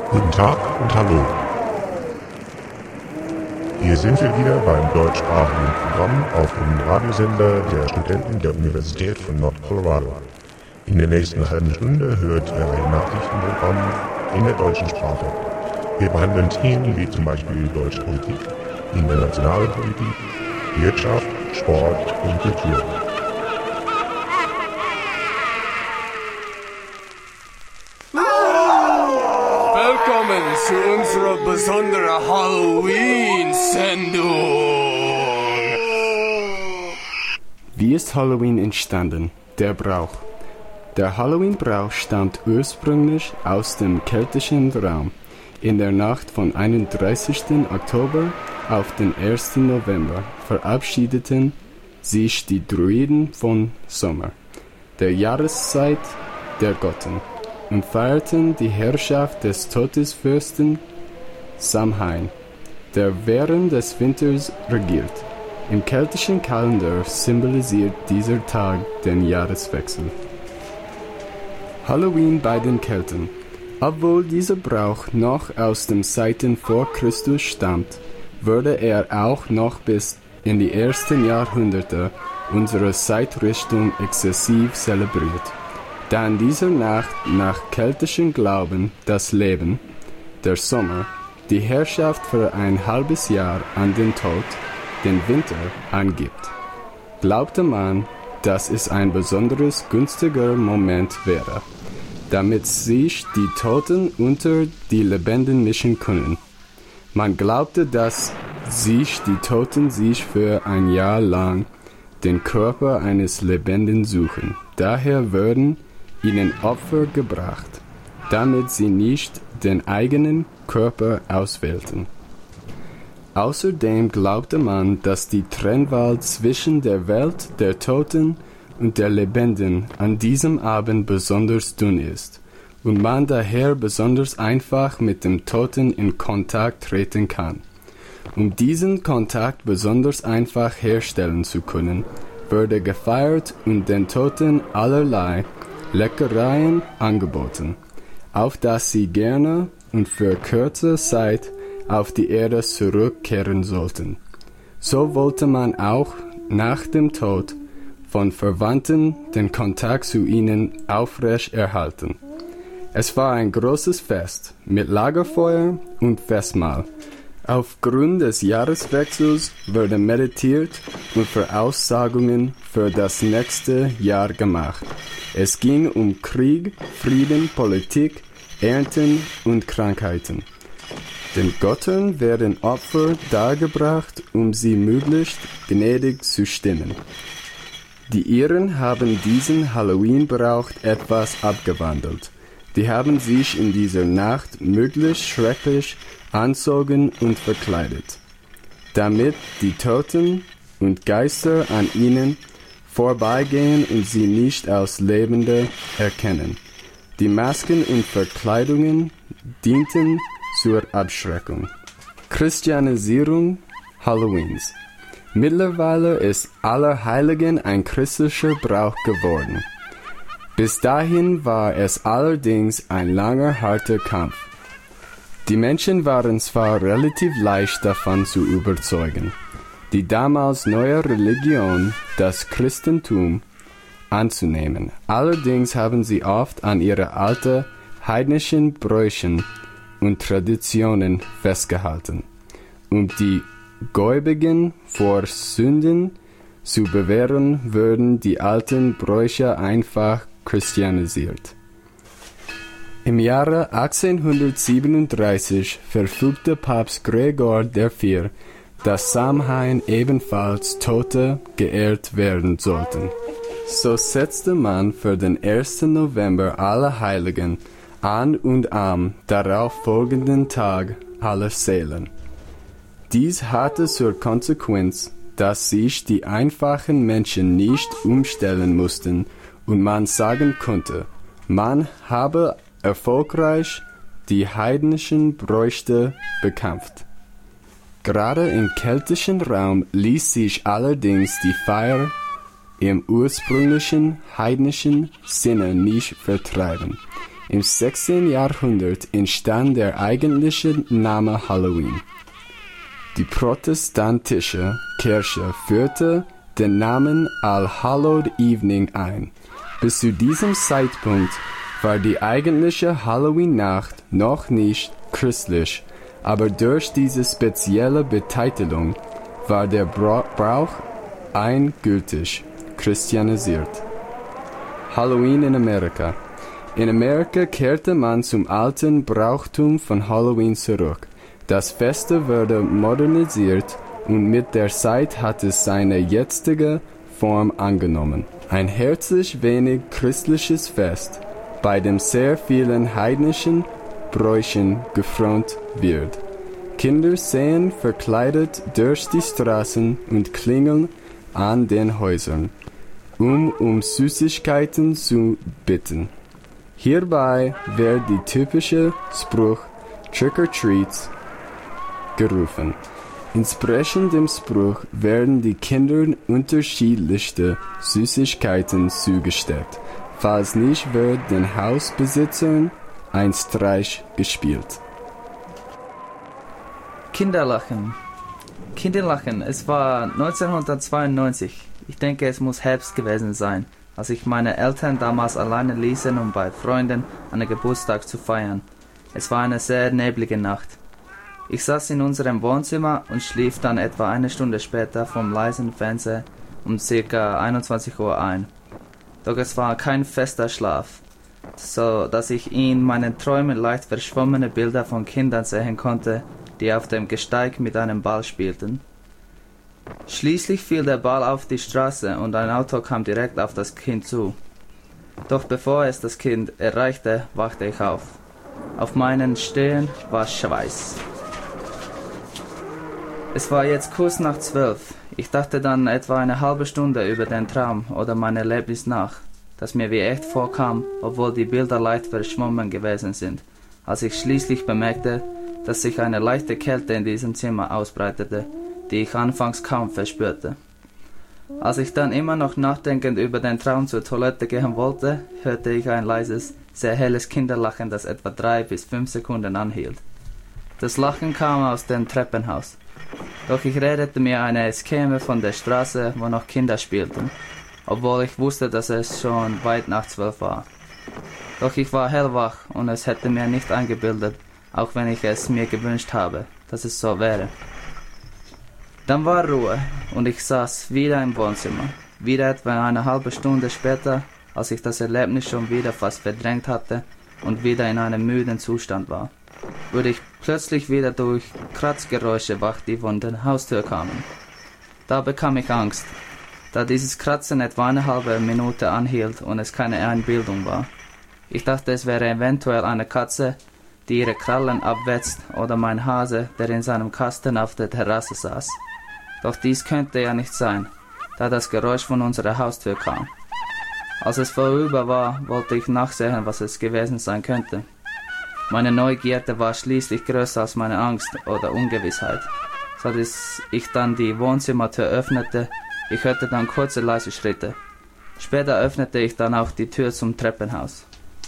Guten Tag und hallo. Hier sind wir wieder beim deutschsprachigen Programm auf dem Radiosender der Studenten der Universität von Nord-Colorado. In der nächsten halben Stunde hört ihr ein Nachrichtenprogramm in der deutschen Sprache. Wir behandeln Themen wie zum Beispiel deutsche Politik, internationale Politik, Wirtschaft, Sport und Kultur. Willkommen zu unserer besonderen Halloween-Sendung. Wie ist Halloween entstanden? Der Brauch. Der Halloween-Brauch stammt ursprünglich aus dem keltischen Raum. In der Nacht vom 31. Oktober auf den 1. November verabschiedeten sich die Druiden von Sommer, der Jahreszeit der Götter, und feierten die Herrschaft des Todesfürsten Samhain, der während des Winters regiert. Im keltischen Kalender symbolisiert dieser Tag den Jahreswechsel. Halloween bei den Kelten. Obwohl dieser Brauch noch aus den Zeiten vor Christus stammt, wurde er auch noch bis in die ersten Jahrhunderte unserer Zeitrichtung exzessiv zelebriert. Da in dieser Nacht nach keltischen Glauben das Leben, der Sommer, die Herrschaft für ein halbes Jahr an den Tod, den Winter, angibt, glaubte man, dass es ein besonders günstiger Moment wäre, damit sich die Toten unter die Lebenden mischen können. Man glaubte, dass sich die Toten sich für ein Jahr lang den Körper eines Lebenden suchen. Daher würden ihnen Opfer gebracht, damit sie nicht den eigenen Körper auswählten. Außerdem glaubte man, dass die Trennwand zwischen der Welt der Toten und der Lebenden an diesem Abend besonders dünn ist und man daher besonders einfach mit dem Toten in Kontakt treten kann. Um diesen Kontakt besonders einfach herstellen zu können, wurde gefeiert und den Toten allerlei Leckereien angeboten, auf dass sie gerne und für kurze Zeit auf die Erde zurückkehren sollten. So wollte man auch nach dem Tod von Verwandten den Kontakt zu ihnen aufrecht erhalten. Es war ein großes Fest mit Lagerfeuer und Festmahl. Aufgrund des Jahreswechsels wurde meditiert und Voraussagungen für das nächste Jahr gemacht. Es ging um Krieg, Frieden, Politik, Ernten und Krankheiten. Den Göttern werden Opfer dargebracht, um sie möglichst gnädig zu stimmen. Die Iren haben diesen Halloween-Brauch etwas abgewandelt. Die haben sich in dieser Nacht möglichst schrecklich anzogen und verkleidet, damit die Toten und Geister an ihnen vorbeigehen und sie nicht als Lebende erkennen. Die Masken und Verkleidungen dienten zur Abschreckung. Christianisierung Halloweens. Mittlerweile ist Allerheiligen ein christlicher Brauch geworden. Bis dahin war es allerdings ein langer, harter Kampf. Die Menschen waren zwar relativ leicht davon zu überzeugen, die damals neue Religion, das Christentum, anzunehmen. Allerdings haben sie oft an ihre alten heidnischen Bräuchen und Traditionen festgehalten, um die Gläubigen vor Sünden zu bewähren, würden die alten Bräuche einfach christianisiert. Im Jahre 1837 verfügte Papst Gregor IV, dass Samhain ebenfalls Tote geehrt werden sollten. So setzte man für den 1. November Allerheiligen an und am darauf folgenden Tag Allerseelen. Dies hatte zur Konsequenz, dass sich die einfachen Menschen nicht umstellen mussten und man sagen konnte, man habe erfolgreich die heidnischen Bräuche bekämpft. Gerade im keltischen Raum ließ sich allerdings die Feier im ursprünglichen heidnischen Sinne nicht vertreiben. Im 16. Jahrhundert entstand der eigentliche Name Halloween. Die protestantische Kirche führte den Namen All Hallows Evening ein. Bis zu diesem Zeitpunkt war die eigentliche Halloween-Nacht noch nicht christlich, aber durch diese spezielle Betitelung war der Brauch endgültig christianisiert. Halloween in Amerika. In Amerika kehrte man zum alten Brauchtum von Halloween zurück. Das Fest wurde modernisiert und mit der Zeit hat es seine jetzige Form angenommen. Ein herzlich wenig christliches Fest, bei dem sehr vielen heidnischen Bräuchen gefront wird. Kinder sehen verkleidet durch die Straßen und klingeln an den Häusern, um Süßigkeiten zu bitten. Hierbei wird die typische Spruch Trick or Treat gerufen. Entsprechend dem Spruch werden die Kindern unterschiedlichste Süßigkeiten zugesteckt. Falls nicht, wird den Hausbesitzern ein Streich gespielt. Kinderlachen. Es war 1992. Ich denke, es muss Herbst gewesen sein, als ich meine Eltern damals alleine ließen, um bei Freunden einen Geburtstag zu feiern. Es war eine sehr neblige Nacht. Ich saß in unserem Wohnzimmer und schlief dann etwa eine Stunde später vom leisen Fernseher um ca. 21 Uhr ein. Doch es war kein fester Schlaf, so dass ich in meinen Träumen leicht verschwommene Bilder von Kindern sehen konnte, die auf dem Gesteig mit einem Ball spielten. Schließlich fiel der Ball auf die Straße und ein Auto kam direkt auf das Kind zu. Doch bevor es das Kind erreichte, wachte ich auf. Auf meinen Stirn war Schweiß. Es war jetzt kurz nach 12. Ich dachte dann etwa eine halbe Stunde über den Traum oder mein Erlebnis nach, das mir wie echt vorkam, obwohl die Bilder leicht verschwommen gewesen sind, als ich schließlich bemerkte, dass sich eine leichte Kälte in diesem Zimmer ausbreitete, die ich anfangs kaum verspürte. Als ich dann immer noch nachdenkend über den Traum zur Toilette gehen wollte, hörte ich ein leises, sehr helles Kinderlachen, das etwa 3 bis 5 Sekunden anhielt. Das Lachen kam aus dem Treppenhaus. Doch ich redete mir ein, es käme von der Straße, wo noch Kinder spielten, obwohl ich wusste, dass es schon weit nach 12 war. Doch ich war hellwach und es hätte mir nicht eingebildet, auch wenn ich es mir gewünscht habe, dass es so wäre. Dann war Ruhe und ich saß wieder im Wohnzimmer. Wieder etwa eine halbe Stunde später, als ich das Erlebnis schon wieder fast verdrängt hatte und wieder in einem müden Zustand war, wurde ich plötzlich wieder durch Kratzgeräusche wach, die von der Haustür kamen. Da bekam ich Angst, da dieses Kratzen etwa eine halbe Minute anhielt und es keine Einbildung war. Ich dachte, es wäre eventuell eine Katze, die ihre Krallen abwetzt, oder mein Hase, der in seinem Kasten auf der Terrasse saß. Doch dies könnte ja nicht sein, da das Geräusch von unserer Haustür kam. Als es vorüber war, wollte ich nachsehen, was es gewesen sein könnte. Meine Neugierde war schließlich größer als meine Angst oder Ungewissheit, so dass ich dann die Wohnzimmertür öffnete. Ich hörte dann kurze leise Schritte. Später öffnete ich dann auch die Tür zum Treppenhaus.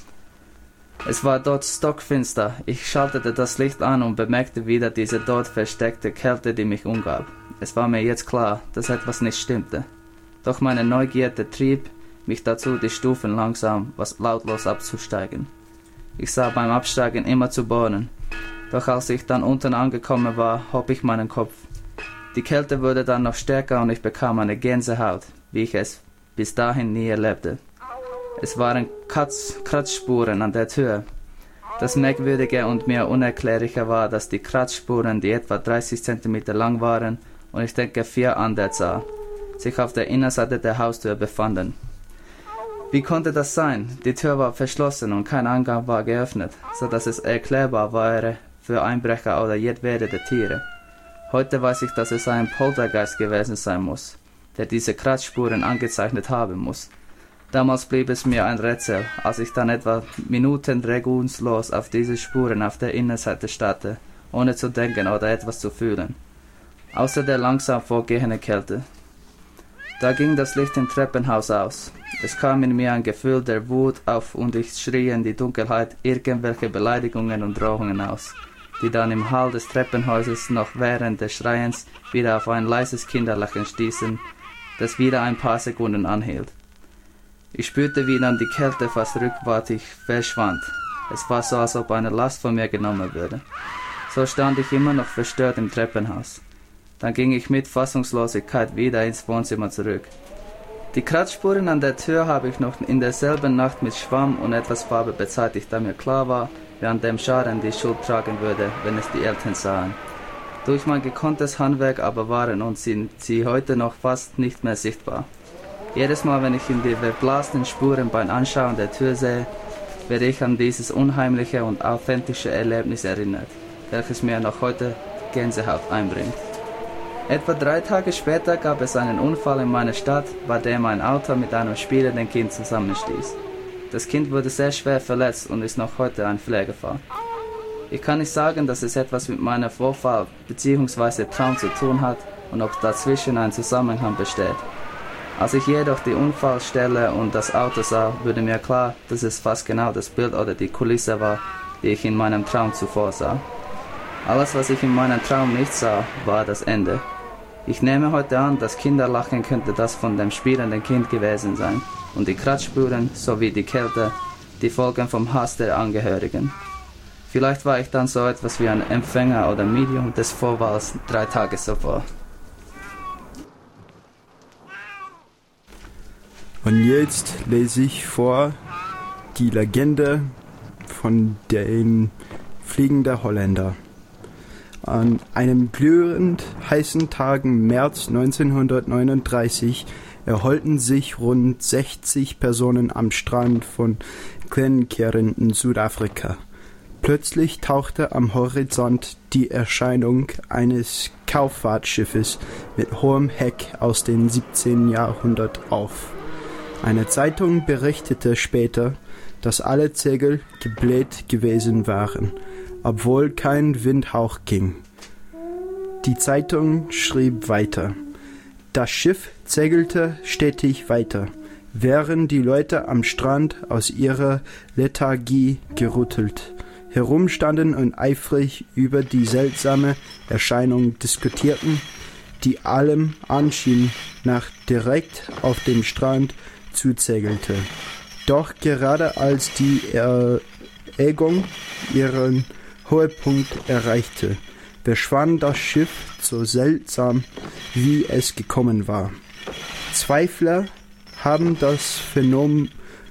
Es war dort stockfinster. Ich schaltete das Licht an und bemerkte wieder diese dort versteckte Kälte, die mich umgab. Es war mir jetzt klar, dass etwas nicht stimmte. Doch meine Neugierde trieb mich dazu, die Stufen langsam, lautlos abzusteigen. Ich sah beim Absteigen immer zu Boden. Doch als ich dann unten angekommen war, hob ich meinen Kopf. Die Kälte wurde dann noch stärker und ich bekam eine Gänsehaut, wie ich es bis dahin nie erlebte. Es waren Kratzspuren an der Tür. Das Merkwürdige und mir Unerklärliche war, dass die Kratzspuren, die etwa 30 cm lang waren und ich denke 4 an der Zahl, sich auf der Innenseite der Haustür befanden. Wie konnte das sein? Die Tür war verschlossen und kein Eingang war geöffnet, so dass es erklärbar wäre für Einbrecher oder jedwede Tiere. Heute weiß ich, dass es ein Poltergeist gewesen sein muss, der diese Kratzspuren angezeichnet haben muss. Damals blieb es mir ein Rätsel, als ich dann etwa Minuten regungslos auf diese Spuren auf der Innenseite starrte, ohne zu denken oder etwas zu fühlen, außer der langsam vorgehenden Kälte. Da ging das Licht im Treppenhaus aus. Es kam in mir ein Gefühl der Wut auf und ich schrie in die Dunkelheit irgendwelche Beleidigungen und Drohungen aus, die dann im Hall des Treppenhauses noch während des Schreiens wieder auf ein leises Kinderlachen stießen, das wieder ein paar Sekunden anhielt. Ich spürte, wie dann die Kälte fast rückwärtig verschwand. Es war so, als ob eine Last von mir genommen würde. So stand ich immer noch verstört im Treppenhaus. Dann ging ich mit Fassungslosigkeit wieder ins Wohnzimmer zurück. Die Kratzspuren an der Tür habe ich noch in derselben Nacht mit Schwamm und etwas Farbe bezeichnet, da mir klar war, wer an dem Schaden die Schuld tragen würde, wenn es die Eltern sahen. Durch mein gekonntes Handwerk aber waren und sind sie heute noch fast nicht mehr sichtbar. Jedes Mal, wenn ich in die verblasenen Spuren beim Anschauen der Tür sehe, werde ich an dieses unheimliche und authentische Erlebnis erinnert, welches mir noch heute Gänsehaut einbringt. Etwa 3 Tage später gab es einen Unfall in meiner Stadt, bei dem ein Auto mit einem spielenden Kind zusammenstieß. Das Kind wurde sehr schwer verletzt und ist noch heute ein Pflegefall. Ich kann nicht sagen, dass es etwas mit meinem Vorfall bzw. Traum zu tun hat und ob dazwischen ein Zusammenhang besteht. Als ich jedoch die Unfallstelle und das Auto sah, wurde mir klar, dass es fast genau das Bild oder die Kulisse war, die ich in meinem Traum zuvor sah. Alles, was ich in meinem Traum nicht sah, war das Ende. Ich nehme heute an, das Kinderlachen könnte das von dem spielenden Kind gewesen sein und die Kratzspuren sowie die Kälte, die Folgen vom Hass der Angehörigen. Vielleicht war ich dann so etwas wie ein Empfänger oder Medium des Vorfalls 3 Tage zuvor. Und jetzt lese ich vor die Legende von den fliegenden Holländer. An einem glühend heißen Tag im März 1939 erholten sich rund 60 Personen am Strand von Glenkeren in Südafrika. Plötzlich tauchte am Horizont die Erscheinung eines Kauffahrtschiffes mit hohem Heck aus dem 17. Jahrhundert auf. Eine Zeitung berichtete später, dass alle Segel gebläht gewesen waren, obwohl kein Windhauch ging. Die Zeitung schrieb weiter: Das Schiff segelte stetig weiter, während die Leute am Strand aus ihrer Lethargie gerüttelt herumstanden und eifrig über die seltsame Erscheinung diskutierten, die allem anschien, nach direkt auf dem Strand zusegelte. Doch gerade als die Erregung ihren Höhepunkt erreichte, verschwand das Schiff so seltsam, wie es gekommen war. Zweifler haben das Phänomen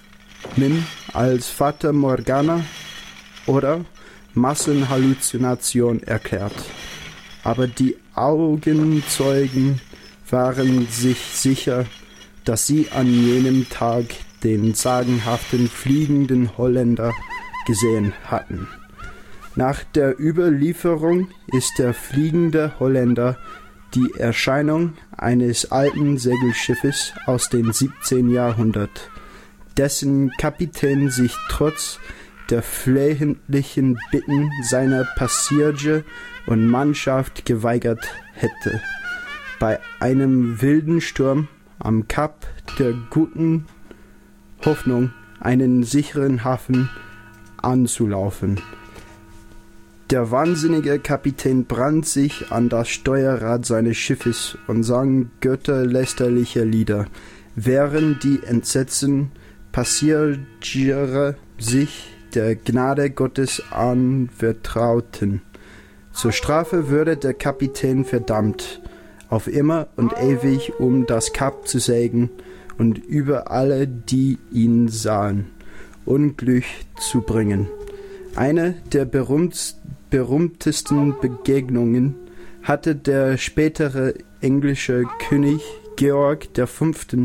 als Fata Morgana oder Massenhalluzination erklärt. Aber die Augenzeugen waren sich sicher, dass sie an jenem Tag den sagenhaften fliegenden Holländer gesehen hatten. Nach der Überlieferung ist der fliegende Holländer die Erscheinung eines alten Segelschiffes aus dem 17. Jahrhundert, dessen Kapitän sich trotz der flehentlichen Bitten seiner Passagiere und Mannschaft geweigert hätte, bei einem wilden Sturm am Kap der Guten Hoffnung einen sicheren Hafen anzulaufen. Der wahnsinnige Kapitän brannte sich an das Steuerrad seines Schiffes und sang götterlästerliche Lieder, während die entsetzten Passagiere sich der Gnade Gottes anvertrauten. Zur Strafe würde der Kapitän verdammt, auf immer und ewig um das Kap zu segeln und über alle, die ihn sahen, Unglück zu bringen. Eine der berühmtesten Begegnungen hatte der spätere englische König Georg V. in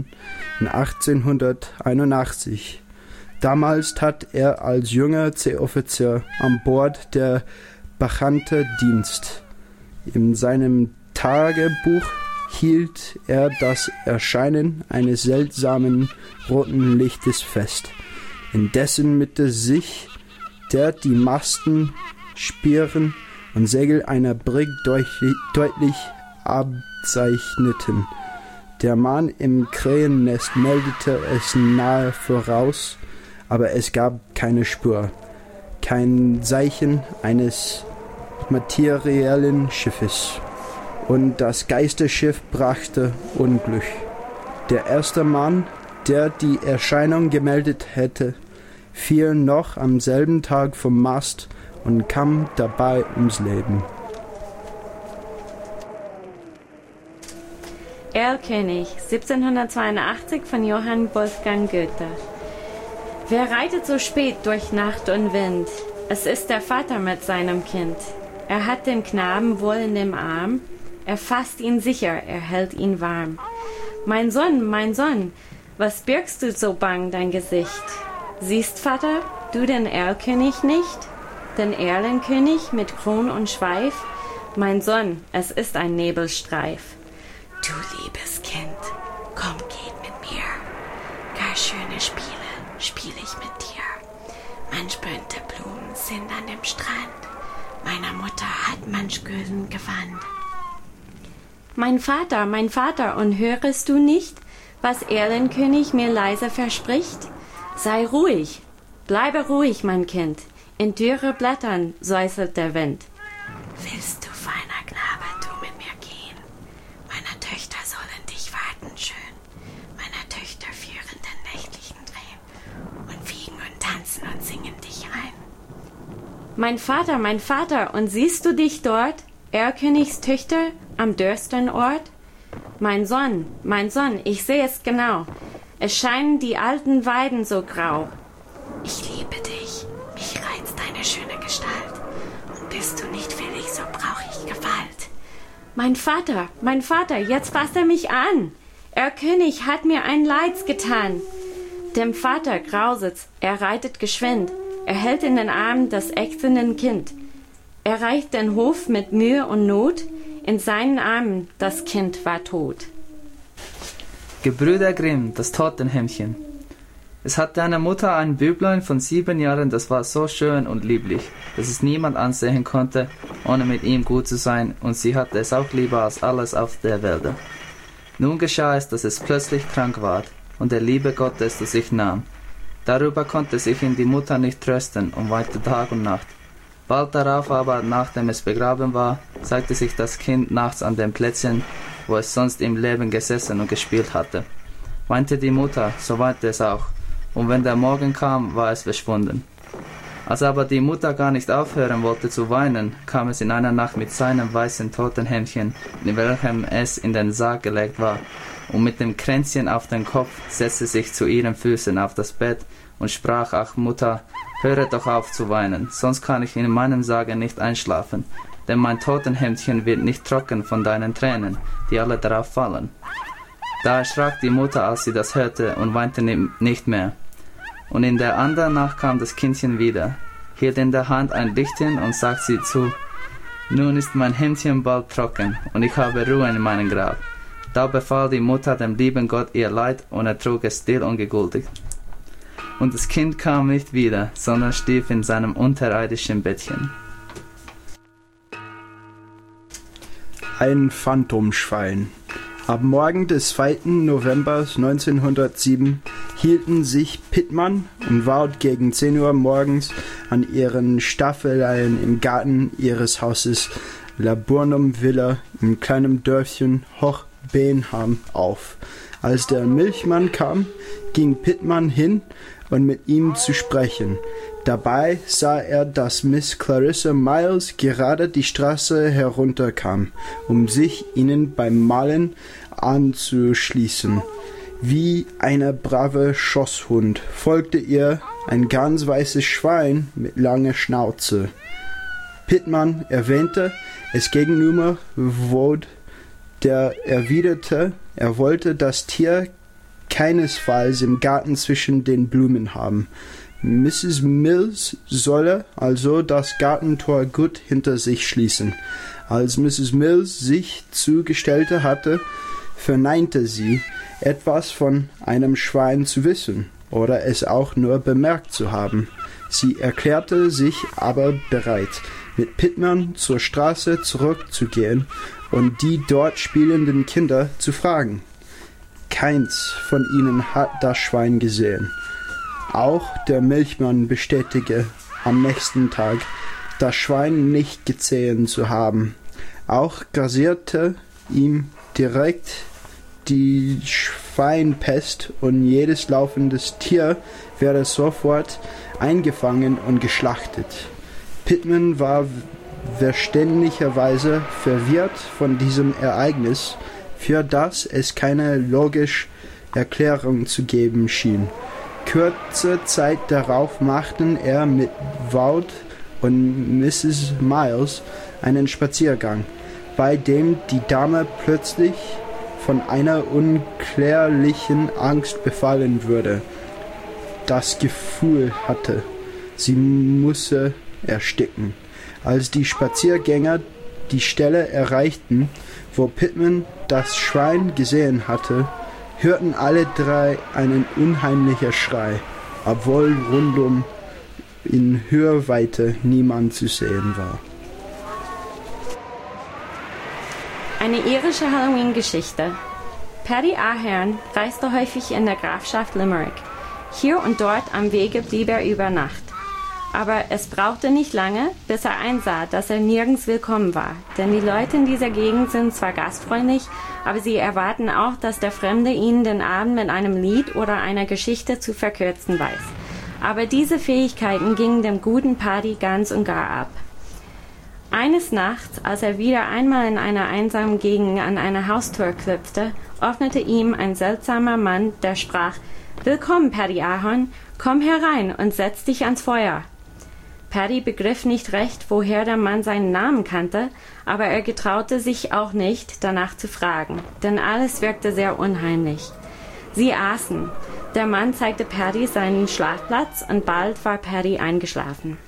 1881. Damals tat er als junger Seeoffizier an Bord der Bacchante Dienst. In seinem Tagebuch hielt er das Erscheinen eines seltsamen roten Lichtes fest, in dessen Mitte sich die Masten, Spieren und Segel einer Brigg deutlich abzeichneten. Der Mann im Krähennest meldete es nahe voraus, aber es gab keine Spur, kein Zeichen eines materiellen Schiffes. Und das Geisterschiff brachte Unglück. Der erste Mann, der die Erscheinung gemeldet hätte, fiel noch am selben Tag vom Mast und kam dabei ums Leben. Erlkönig, 1782 von Johann Wolfgang Goethe. Wer reitet so spät durch Nacht und Wind? Es ist der Vater mit seinem Kind. Er hat den Knaben wohl in dem Arm, er fasst ihn sicher, er hält ihn warm. Mein Sohn, was birgst du so bang dein Gesicht? Siehst, Vater, du den Erlkönig nicht? Den Erlenkönig mit Kron und Schweif? Mein Sohn, es ist ein Nebelstreif. Du liebes Kind, komm, geht mit mir. Gar schöne Spiele spiel ich mit dir. Manch bunte Blumen sind an dem Strand. Meiner Mutter hat manch Gülden Gewand. Mein Vater, und hörest du nicht, was Erlenkönig mir leise verspricht? Sei ruhig, bleibe ruhig, mein Kind. In dürre Blättern säuselt der Wind. Willst du, feiner Knabe, du mit mir gehen? Meine Töchter sollen dich warten schön. Meine Töchter führen den nächtlichen Drehen und wiegen und tanzen und singen dich ein. Mein Vater, und siehst du dich dort, Erlkönigs Töchter, am dürsten Ort? Mein Sohn, ich seh es genau. Es scheinen die alten Weiden so grau. Ich liebe dich, mich reizt deine schöne Gestalt. Und bist du nicht willig, so brauch ich Gewalt. Mein Vater, jetzt fasst er mich an. Erlkönig hat mir ein Leids getan. Dem Vater grauset's, er reitet geschwind. Er hält in den Armen das ächzenden Kind. Er reicht den Hof mit Mühe und Not. In seinen Armen das Kind war tot. Gebrüder Grimm, das Totenhemdchen. Es hatte eine Mutter ein Büblein von 7 Jahren, das war so schön und lieblich, dass es niemand ansehen konnte, ohne mit ihm gut zu sein, und sie hatte es auch lieber als alles auf der Welt. Nun geschah es, dass es plötzlich krank ward und der liebe Gott es zu sich nahm. Darüber konnte sich die Mutter nicht trösten und weinte Tag und Nacht. Bald darauf aber, nachdem es begraben war, zeigte sich das Kind nachts an dem Plätzchen, wo es sonst im Leben gesessen und gespielt hatte. Weinte die Mutter, so weinte es auch, und wenn der Morgen kam, war es verschwunden. Als aber die Mutter gar nicht aufhören wollte zu weinen, kam es in einer Nacht mit seinem weißen Totenhemdchen, in welchem es in den Sarg gelegt war, und mit dem Kränzchen auf den Kopf setzte sich zu ihren Füßen auf das Bett und sprach: Ach Mutter, höre doch auf zu weinen, sonst kann ich in meinem Sarge nicht einschlafen, denn mein Totenhemdchen wird nicht trocken von deinen Tränen, die alle darauf fallen. Da erschrak die Mutter, als sie das hörte, und weinte nicht mehr. Und in der anderen Nacht kam das Kindchen wieder, hielt in der Hand ein Lichtchen und sagte sie zu: Nun ist mein Hemdchen bald trocken, und ich habe Ruhe in meinem Grab. Da befahl die Mutter dem lieben Gott ihr Leid, und er trug es still und geduldig. Und das Kind kam nicht wieder, sondern stief in seinem unterirdischen Bettchen. Ein Phantomschwein. Am Morgen des 2. November 1907 hielten sich Pittman und Ward gegen 10 Uhr morgens an ihren Staffeleien im Garten ihres Hauses Laburnum Villa im kleinen Dörfchen Hoch-Benham auf. Als der Milchmann kam, ging Pittman hin, um mit ihm zu sprechen. Dabei sah er, dass Miss Clarissa Miles gerade die Straße herunterkam, um sich ihnen beim Malen anzuschließen. Wie eine brave Schosshund folgte ihr ein ganz weißes Schwein mit langer Schnauze. Pittman erwähnte es gegenüber Wood, der erwiderte, er wollte das Tier keinesfalls im Garten zwischen den Blumen haben. Mrs. Mills solle also das Gartentor gut hinter sich schließen. Als Mrs. Mills sich zugestellt hatte, verneinte sie, etwas von einem Schwein zu wissen oder es auch nur bemerkt zu haben. Sie erklärte sich aber bereit, mit Pittman zur Straße zurückzugehen und die dort spielenden Kinder zu fragen. keins von ihnen hat das Schwein gesehen. Auch der Milchmann bestätigte am nächsten Tag, das Schwein nicht gesehen zu haben. Auch grassierte ihm direkt die Schweinpest und jedes laufendes Tier werde sofort eingefangen und geschlachtet. Pittman war verständlicherweise verwirrt von diesem Ereignis, für das es keine logische Erklärung zu geben schien. Kurze Zeit darauf machten er mit Walt und Mrs. Miles einen Spaziergang, bei dem die Dame plötzlich von einer unklärlichen Angst befallen wurde. Das Gefühl hatte, sie müsse ersticken. Als die Spaziergänger die Stelle erreichten, wo Pittman das Schwein gesehen hatte, hörten alle drei einen unheimlichen Schrei, obwohl rundum in Hörweite niemand zu sehen war. Eine irische Halloween-Geschichte. Paddy Ahern reiste häufig in der Grafschaft Limerick. Hier und dort am Wege blieb er über Nacht. Aber es brauchte nicht lange, bis er einsah, dass er nirgends willkommen war. Denn die Leute in dieser Gegend sind zwar gastfreundlich, aber sie erwarten auch, dass der Fremde ihnen den Abend mit einem Lied oder einer Geschichte zu verkürzen weiß. Aber diese Fähigkeiten gingen dem guten Paddy ganz und gar ab. Eines Nachts, als er wieder einmal in einer einsamen Gegend an eine Haustür klopfte, öffnete ihm ein seltsamer Mann, der sprach: »Willkommen, Paddy Ahern, komm herein und setz dich ans Feuer.« Paddy begriff nicht recht, woher der Mann seinen Namen kannte, aber er getraute sich auch nicht, danach zu fragen, denn alles wirkte sehr unheimlich. Sie aßen. Der Mann zeigte Paddy seinen Schlafplatz und bald war Paddy eingeschlafen.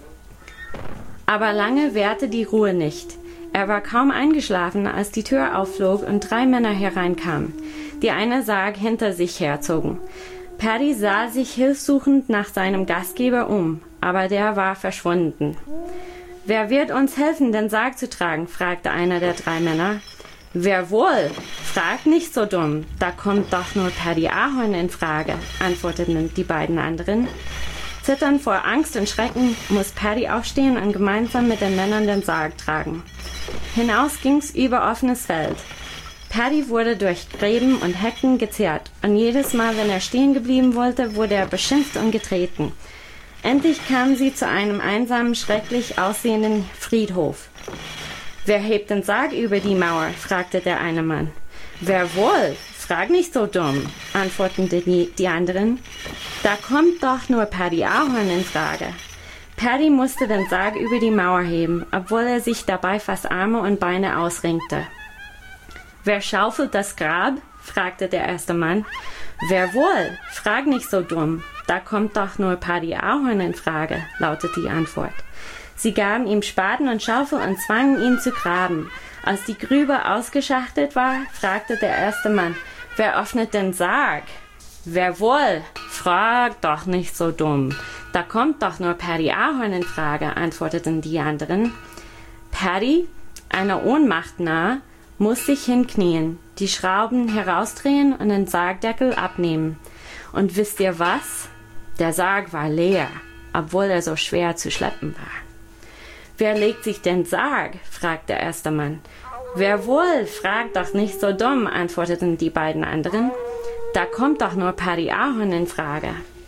Aber lange währte die Ruhe nicht. Er war kaum eingeschlafen, als die Tür aufflog und 3 Männer hereinkamen, die eine Sarg hinter sich herzogen. Paddy sah sich hilfsuchend nach seinem Gastgeber um, aber der war verschwunden. »Wer wird uns helfen, den Sarg zu tragen?« fragte einer der 3 Männer. »Wer wohl? Frag nicht so dumm, da kommt doch nur Paddy Ahern in Frage«, antworteten die beiden anderen. Zitternd vor Angst und Schrecken muss Paddy aufstehen und gemeinsam mit den Männern den Sarg tragen. Hinaus ging's über offenes Feld. Paddy wurde durch Gräben und Hecken gezerrt, und jedes Mal, wenn er stehen geblieben wollte, wurde er beschimpft und getreten. Endlich kamen sie zu einem einsamen, schrecklich aussehenden Friedhof. »Wer hebt den Sarg über die Mauer?« fragte der eine Mann. »Wer wohl? Frag nicht so dumm«, antworteten die anderen. »Da kommt doch nur Paddy Ahern in Frage.« Paddy musste den Sarg über die Mauer heben, obwohl er sich dabei fast Arme und Beine ausrenkte. »Wer schaufelt das Grab?« fragte der erste Mann. »Wer wohl? Frag nicht so dumm. Da kommt doch nur Paddy Ahern in Frage«, lautete die Antwort. Sie gaben ihm Spaten und Schaufel und zwangen ihn zu graben. Als die Grube ausgeschachtelt war, fragte der erste Mann: »Wer öffnet den Sarg?« »Wer wohl? Frag doch nicht so dumm. Da kommt doch nur Paddy Ahern in Frage«, antworteten die anderen. Paddy, einer Ohnmacht nahe, muss sich hinknien, die Schrauben herausdrehen und den Sargdeckel abnehmen. Und wisst ihr was? Der Sarg war leer, obwohl er so schwer zu schleppen war. »Wer legt sich den Sarg?« fragte der erste Mann. »Wer wohl? Frag doch nicht so dumm«, antworteten die beiden anderen. »Da kommt doch nur Paddy Ahern in Frage.«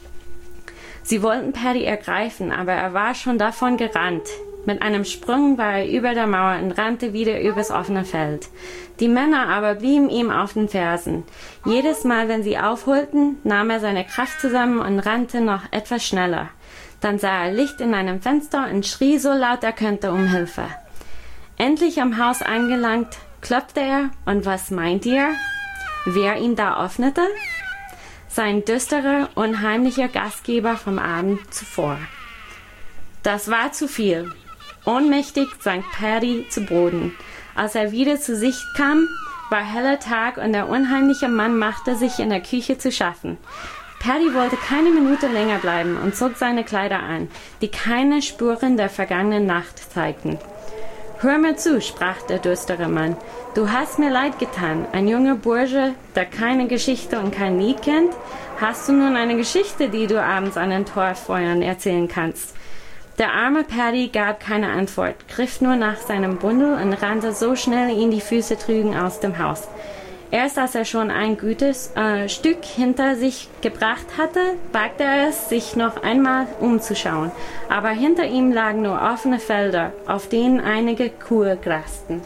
Sie wollten Paddy ergreifen, aber er war schon davon gerannt. Mit einem Sprung war er über der Mauer und rannte wieder übers offene Feld. Die Männer aber blieben ihm auf den Fersen. Jedes Mal, wenn sie aufholten, nahm er seine Kraft zusammen und rannte noch etwas schneller. Dann sah er Licht in einem Fenster und schrie so laut er könnte um Hilfe. Endlich am Haus angelangt, klopfte er, und was meint ihr, wer ihn da öffnete? Sein düsterer, unheimlicher Gastgeber vom Abend zuvor. Das war zu viel. Ohnmächtig sank Paddy zu Boden. Als er wieder zu sich kam, war heller Tag und der unheimliche Mann machte sich in der Küche zu schaffen. Paddy wollte keine Minute länger bleiben und zog seine Kleider an, die keine Spuren der vergangenen Nacht zeigten. Hör mir zu, sprach der düstere Mann. Du hast mir leid getan. Ein junger Bursche, der keine Geschichte und kein Lied kennt. Hast du nun eine Geschichte, die du abends an den Torfeuern erzählen kannst? Der arme Paddy gab keine Antwort, griff nur nach seinem Bundel und rannte so schnell ihn die Füße trügen aus dem Haus. Erst als er schon ein gutes Stück hinter sich gebracht hatte, wagte er es, sich noch einmal umzuschauen. Aber hinter ihm lagen nur offene Felder, auf denen einige Kühe grasten.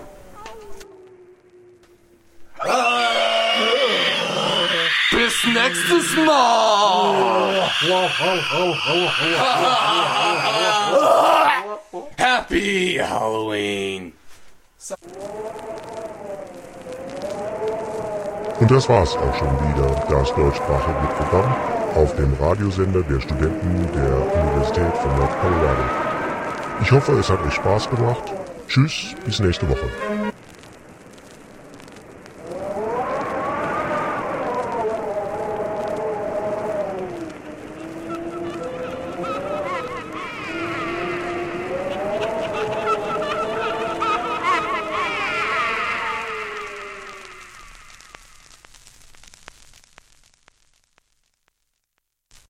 Bis nächstes Mal! Happy Halloween! Und das war's auch schon wieder, das deutschsprachige Programm auf dem Radiosender der Studenten der Universität von North Colorado. Ich hoffe, es hat euch Spaß gemacht. Tschüss, bis nächste Woche.